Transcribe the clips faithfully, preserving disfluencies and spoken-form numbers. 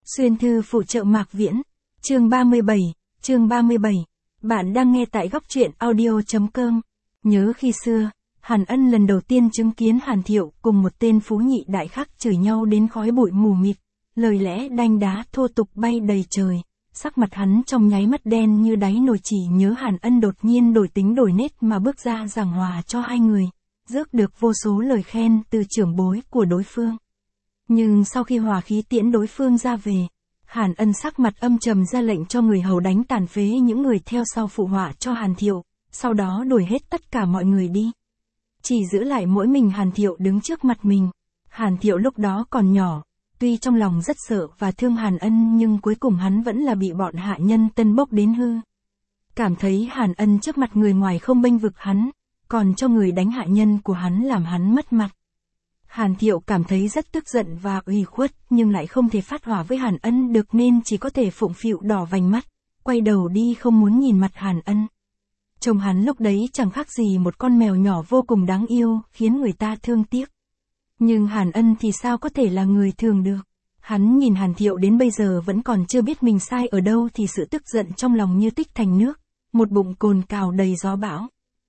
Xuyên thư phụ trợ Mạc Viễn, chương ba mươi bảy, chương ba mươi bảy. Bạn đang nghe tại góc truyện audio chấm com. Nhớ khi xưa, Hàn Ân lần đầu tiên chứng kiến Hàn Thiệu cùng một tên phú nhị đại khác chửi nhau đến khói bụi mù mịt, lời lẽ đanh đá thô tục bay đầy trời, sắc mặt hắn trong nháy mắt đen như đáy nồi. Chỉ nhớ Hàn Ân đột nhiên đổi tính đổi nết mà bước ra giảng hòa cho hai người, rước được vô số lời khen từ trưởng bối của đối phương. Nhưng sau khi hòa khí tiễn đối phương ra về, Hàn Ân sắc mặt âm trầm ra lệnh cho người hầu đánh tàn phế những người theo sau phụ họa cho Hàn Thiệu, sau đó đuổi hết tất cả mọi người đi. Chỉ giữ lại mỗi mình Hàn Thiệu đứng trước mặt mình. Hàn Thiệu lúc đó còn nhỏ, tuy trong lòng rất sợ và thương Hàn Ân nhưng cuối cùng hắn vẫn là bị bọn hạ nhân tân bốc đến hư. Cảm thấy Hàn Ân trước mặt người ngoài không bênh vực hắn, còn cho người đánh hạ nhân của hắn làm hắn mất mặt. Hàn Thiệu cảm thấy rất tức giận và ủy khuất nhưng lại không thể phát hỏa với Hàn Ân được nên chỉ có thể phụng phịu đỏ vành mắt, quay đầu đi không muốn nhìn mặt Hàn Ân. Trông hắn lúc đấy chẳng khác gì một con mèo nhỏ vô cùng đáng yêu, khiến người ta thương tiếc. Nhưng Hàn Ân thì sao có thể là người thường được. Hắn nhìn Hàn Thiệu đến bây giờ vẫn còn chưa biết mình sai ở đâu thì sự tức giận trong lòng như tích thành nước, một bụng cồn cào đầy gió bão.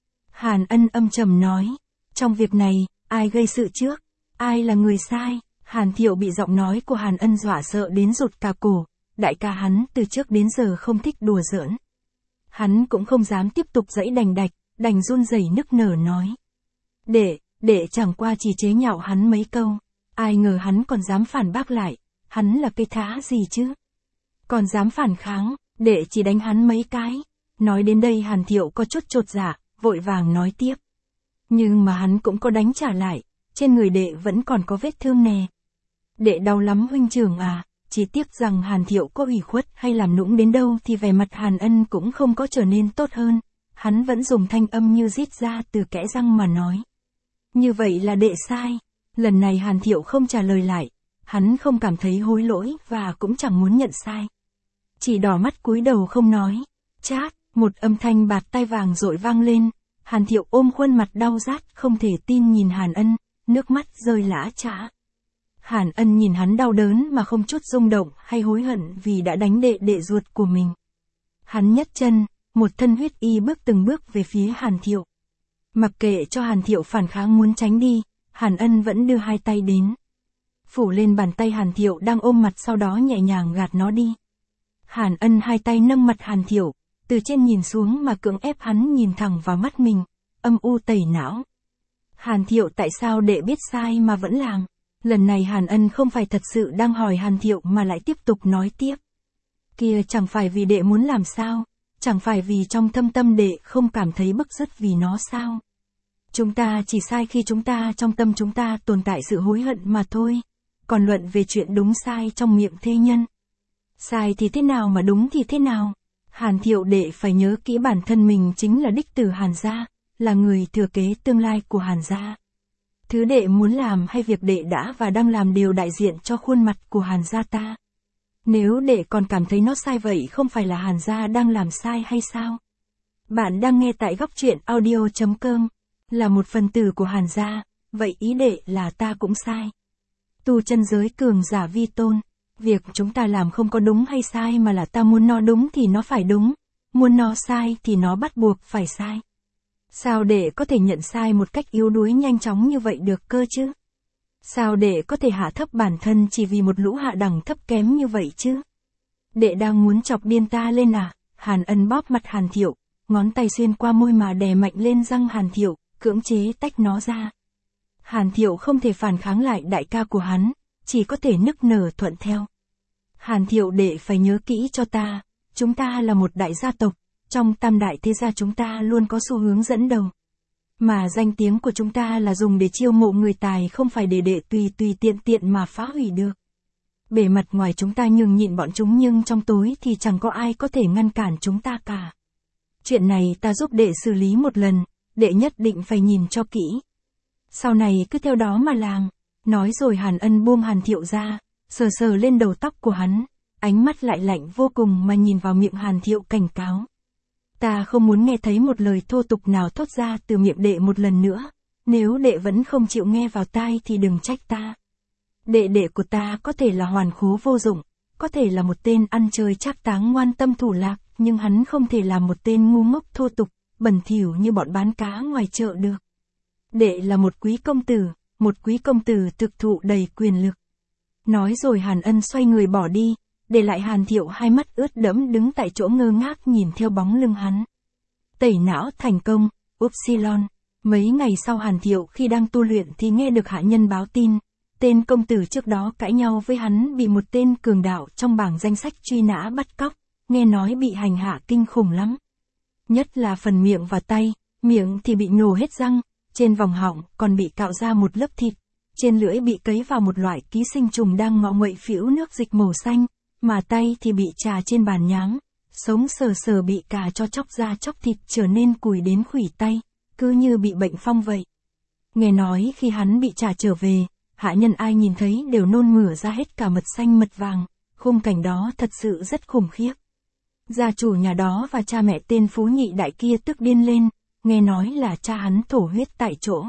Hàn Ân âm trầm nói, trong việc này, ai gây sự trước? Ai là người sai? Hàn Thiệu bị giọng nói của Hàn Ân dọa sợ đến rụt cả cổ, đại ca hắn từ trước đến giờ không thích đùa giỡn. Hắn cũng không dám tiếp tục giãy đành đạch, đành run rẩy nức nở nói. Đệ, đệ chẳng qua chỉ chế nhạo hắn mấy câu, ai ngờ hắn còn dám phản bác lại, hắn là cây thá gì chứ? Còn dám phản kháng, đệ chỉ đánh hắn mấy cái. Nói đến đây Hàn Thiệu có chút chột dạ, vội vàng nói tiếp. Nhưng mà hắn cũng có đánh trả lại. Trên người đệ vẫn còn có vết thương nè. Đệ đau lắm huynh trưởng à, chỉ tiếc rằng Hàn Thiệu có ủy khuất hay làm nũng đến đâu thì vẻ mặt Hàn Ân cũng không có trở nên tốt hơn. Hắn vẫn dùng thanh âm như rít ra từ kẽ răng mà nói. Như vậy là đệ sai. Lần này Hàn Thiệu không trả lời lại. Hắn không cảm thấy hối lỗi và cũng chẳng muốn nhận sai. Chỉ đỏ mắt cúi đầu không nói. Chát, một âm thanh bạt tai vàng dội vang lên. Hàn Thiệu ôm khuôn mặt đau rát không thể tin nhìn Hàn Ân. Nước mắt rơi lã chã. Hàn Ân nhìn hắn đau đớn mà không chút rung động hay hối hận vì đã đánh đệ đệ ruột của mình. Hắn nhấc chân, một thân huyết y bước từng bước về phía Hàn Thiệu. Mặc kệ cho Hàn Thiệu phản kháng muốn tránh đi, Hàn Ân vẫn đưa hai tay đến. Phủ lên bàn tay Hàn Thiệu đang ôm mặt sau đó nhẹ nhàng gạt nó đi. Hàn Ân hai tay nâng mặt Hàn Thiệu, từ trên nhìn xuống mà cưỡng ép hắn nhìn thẳng vào mắt mình, âm u tẩy não. Hàn Thiệu tại sao đệ biết sai mà vẫn làm? Lần này Hàn Ân không phải thật sự đang hỏi Hàn Thiệu mà lại tiếp tục nói tiếp. Kia chẳng phải vì đệ muốn làm sao? Chẳng phải vì trong thâm tâm đệ không cảm thấy bức rứt vì nó sao? Chúng ta chỉ sai khi chúng ta trong tâm chúng ta tồn tại sự hối hận mà thôi. Còn luận về chuyện đúng sai trong miệng thê nhân. Sai thì thế nào mà đúng thì thế nào? Hàn Thiệu đệ phải nhớ kỹ bản thân mình chính là đích tử Hàn gia. Là người thừa kế tương lai của Hàn gia. Thứ đệ muốn làm hay việc đệ đã và đang làm đều đại diện cho khuôn mặt của Hàn gia ta. Nếu đệ còn cảm thấy nó sai vậy không phải là Hàn gia đang làm sai hay sao? Bạn đang nghe tại góc truyện audio chấm com. Là một phần tử của Hàn gia, vậy ý đệ là ta cũng sai. Tu chân giới cường giả vi tôn. Việc chúng ta làm không có đúng hay sai mà là ta muốn nó đúng thì nó phải đúng. Muốn nó sai thì nó bắt buộc phải sai. Sao đệ có thể nhận sai một cách yếu đuối nhanh chóng như vậy được cơ chứ? Sao đệ có thể hạ thấp bản thân chỉ vì một lũ hạ đẳng thấp kém như vậy chứ? Đệ đang muốn chọc điên ta lên à? Hàn Ân bóp mặt Hàn Thiệu, ngón tay xuyên qua môi mà đè mạnh lên răng Hàn Thiệu, cưỡng chế tách nó ra. Hàn Thiệu không thể phản kháng lại đại ca của hắn, chỉ có thể nức nở thuận theo. Hàn Thiệu đệ phải nhớ kỹ cho ta, chúng ta là một đại gia tộc. Trong tam đại thế gia chúng ta luôn có xu hướng dẫn đầu. Mà danh tiếng của chúng ta là dùng để chiêu mộ người tài không phải để đệ tùy tùy tiện tiện mà phá hủy được. Bề mặt ngoài chúng ta nhường nhịn bọn chúng nhưng trong tối thì chẳng có ai có thể ngăn cản chúng ta cả. Chuyện này ta giúp đệ xử lý một lần, đệ nhất định phải nhìn cho kỹ. Sau này cứ theo đó mà làm. Nói rồi Hàn Ân buông Hàn Thiệu ra, sờ sờ lên đầu tóc của hắn, ánh mắt lại lạnh vô cùng mà nhìn vào miệng Hàn Thiệu cảnh cáo. Ta không muốn nghe thấy một lời thô tục nào thốt ra từ miệng đệ một lần nữa. Nếu đệ vẫn không chịu nghe vào tai thì đừng trách ta. Đệ đệ của ta có thể là hoàn khố vô dụng, có thể là một tên ăn chơi trác táng ngoan tâm thủ lạc, nhưng hắn không thể là một tên ngu ngốc thô tục, bẩn thỉu như bọn bán cá ngoài chợ được. Đệ là một quý công tử, một quý công tử thực thụ đầy quyền lực. Nói rồi Hàn Ân xoay người bỏ đi, để lại Hàn Thiệu hai mắt ướt đẫm đứng tại chỗ ngơ ngác nhìn theo bóng lưng hắn. Tẩy não thành công, Upsilon. Mấy ngày sau Hàn Thiệu khi đang tu luyện thì nghe được hạ nhân báo tin, tên công tử trước đó cãi nhau với hắn bị một tên cường đạo trong bảng danh sách truy nã bắt cóc, nghe nói bị hành hạ kinh khủng lắm. Nhất là phần miệng và tay, miệng thì bị nhổ hết răng, trên vòng họng còn bị cạo ra một lớp thịt, trên lưỡi bị cấy vào một loại ký sinh trùng đang ngọ nguậy phễu nước dịch màu xanh, mà tay thì bị chà trên bàn nhám, sống sờ sờ bị cà cho chóc da chóc thịt trở nên cùi đến khuỷu tay, cứ như bị bệnh phong vậy. Nghe nói khi hắn bị trả trở về, hạ nhân ai nhìn thấy đều nôn mửa ra hết cả mật xanh mật vàng, khung cảnh đó thật sự rất khủng khiếp. Gia chủ nhà đó và cha mẹ tên Phú Nhị Đại kia tức điên lên, nghe nói là cha hắn thổ huyết tại chỗ.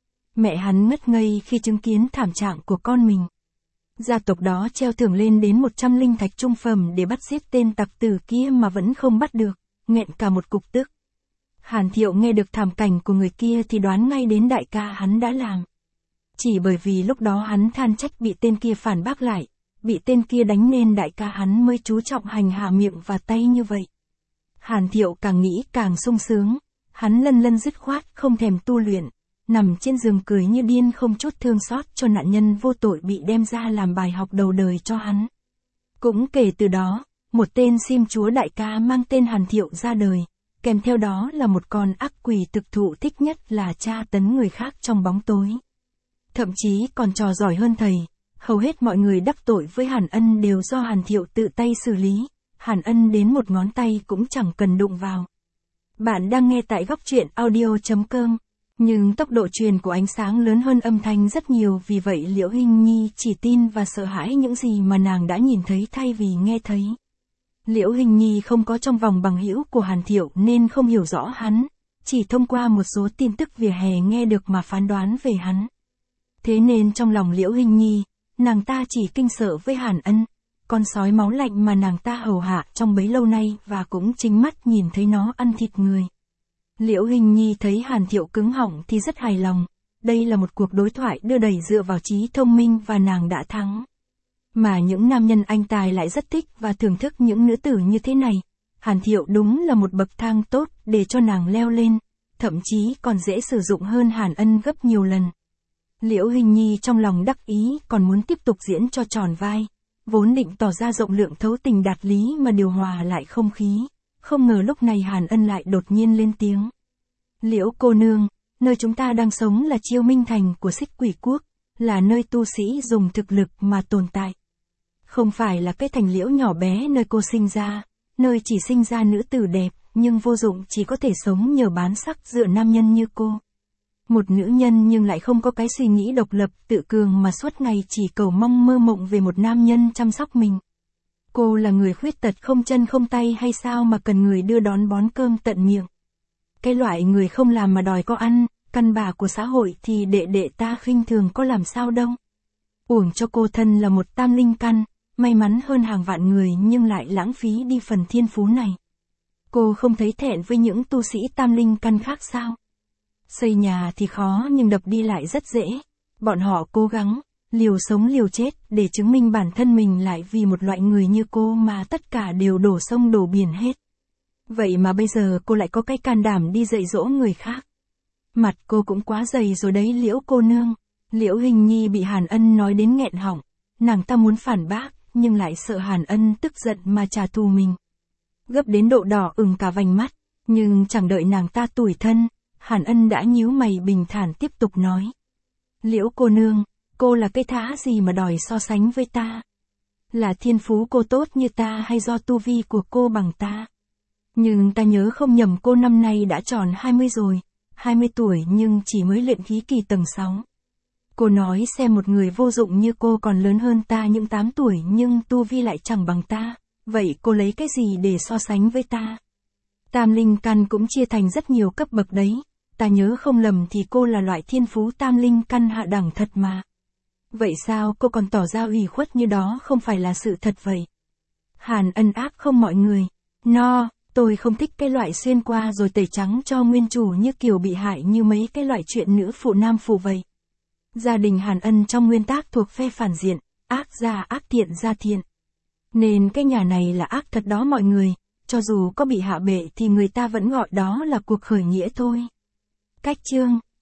Mẹ hắn ngất ngây khi chứng kiến thảm trạng của con mình. Gia tộc đó treo thưởng lên đến một trăm linh thạch trung phẩm để bắt giết tên tặc tử kia mà vẫn không bắt được, nghẹn cả một cục tức. Hàn Thiệu nghe được thảm cảnh của người kia thì đoán ngay đến đại ca hắn đã làm. Chỉ bởi vì lúc đó hắn than trách bị tên kia phản bác lại, bị tên kia đánh nên đại ca hắn mới chú trọng hành hạ miệng và tay như vậy. Hàn Thiệu càng nghĩ càng sung sướng, hắn lân lân dứt khoát không thèm tu luyện, nằm trên giường cười như điên không chút thương xót cho nạn nhân vô tội bị đem ra làm bài học đầu đời cho hắn. Cũng kể từ đó, một tên sim chúa đại ca mang tên Hàn Thiệu ra đời, kèm theo đó là một con ác quỷ thực thụ thích nhất là tra tấn người khác trong bóng tối. Thậm chí còn trò giỏi hơn thầy, hầu hết mọi người đắc tội với Hàn Ân đều do Hàn Thiệu tự tay xử lý, Hàn Ân đến một ngón tay cũng chẳng cần đụng vào. Bạn đang nghe tại góc truyện audio chấm com, nhưng tốc độ truyền của ánh sáng lớn hơn âm thanh rất nhiều, vì vậy Liễu Hinh Nhi chỉ tin và sợ hãi những gì mà nàng đã nhìn thấy thay vì nghe thấy. Liễu Hinh Nhi không có trong vòng bằng hữu của Hàn Thiệu nên không hiểu rõ hắn, chỉ thông qua một số tin tức vỉa hè nghe được mà phán đoán về hắn. Thế nên trong lòng Liễu Hinh Nhi, nàng ta chỉ kinh sợ với Hàn Ân, con sói máu lạnh mà nàng ta hầu hạ trong bấy lâu nay và cũng chính mắt nhìn thấy nó ăn thịt người. Liễu Hinh Nhi thấy Hàn Thiệu cứng họng thì rất hài lòng, đây là một cuộc đối thoại đưa đẩy dựa vào trí thông minh và nàng đã thắng. Mà những nam nhân anh tài lại rất thích và thưởng thức những nữ tử như thế này, Hàn Thiệu đúng là một bậc thang tốt để cho nàng leo lên, thậm chí còn dễ sử dụng hơn Hàn Ân gấp nhiều lần. Liễu Hinh Nhi trong lòng đắc ý còn muốn tiếp tục diễn cho tròn vai, vốn định tỏ ra rộng lượng thấu tình đạt lý mà điều hòa lại không khí, không ngờ lúc này Hàn Ân lại đột nhiên lên tiếng. Liễu cô nương, nơi chúng ta đang sống là Chiêu Minh Thành của Xích Quỷ Quốc, là nơi tu sĩ dùng thực lực mà tồn tại. Không phải là cái thành liễu nhỏ bé nơi cô sinh ra, nơi chỉ sinh ra nữ tử đẹp, nhưng vô dụng chỉ có thể sống nhờ bán sắc dựa nam nhân như cô. Một nữ nhân nhưng lại không có cái suy nghĩ độc lập, tự cường mà suốt ngày chỉ cầu mong mơ mộng về một nam nhân chăm sóc mình. Cô là người khuyết tật không chân không tay hay sao mà cần người đưa đón bón cơm tận miệng. Cái loại người không làm mà đòi có ăn, căn bà của xã hội thì đệ đệ ta khinh thường có làm sao đâu. Uổng cho cô thân là một tam linh căn, may mắn hơn hàng vạn người nhưng lại lãng phí đi phần thiên phú này. Cô không thấy thẹn với những tu sĩ tam linh căn khác sao? Xây nhà thì khó nhưng đập đi lại rất dễ. Bọn họ cố gắng, liều sống liều chết để chứng minh bản thân mình, lại vì một loại người như cô mà tất cả đều đổ sông đổ biển hết. Vậy mà bây giờ cô lại có cái can đảm đi dạy dỗ người khác. Mặt cô cũng quá dày rồi đấy Liễu cô nương. Liễu Hinh Nhi bị Hàn Ân nói đến nghẹn họng, nàng ta muốn phản bác, nhưng lại sợ Hàn Ân tức giận mà trả thù mình. Gấp đến độ đỏ ửng cả vành mắt, nhưng chẳng đợi nàng ta tủi thân, Hàn Ân đã nhíu mày bình thản tiếp tục nói. Liễu cô nương, cô là cái thá gì mà đòi so sánh với ta? Là thiên phú cô tốt như ta hay do tu vi của cô bằng ta? Nhưng ta nhớ không nhầm cô năm nay đã tròn hai mươi rồi, hai mươi tuổi nhưng chỉ mới luyện khí kỳ tầng sáu. Cô nói xem một người vô dụng như cô còn lớn hơn ta những tám tuổi nhưng tu vi lại chẳng bằng ta, vậy cô lấy cái gì để so sánh với ta? Tam linh căn cũng chia thành rất nhiều cấp bậc đấy, ta nhớ không lầm thì cô là loại thiên phú tam linh căn hạ đẳng thật mà. Vậy sao cô còn tỏ ra ủy khuất như đó không phải là sự thật vậy? Hàn Ân ác không mọi người. No, tôi không thích cái loại xuyên qua rồi tẩy trắng cho nguyên chủ như kiểu bị hại như mấy cái loại chuyện nữ phụ nam phụ vậy. Gia đình Hàn Ân trong nguyên tác thuộc phe phản diện, ác ra ác thiện ra thiện. Nên cái nhà này là ác thật đó mọi người, cho dù có bị hạ bệ thì người ta vẫn gọi đó là cuộc khởi nghĩa thôi. Cách chương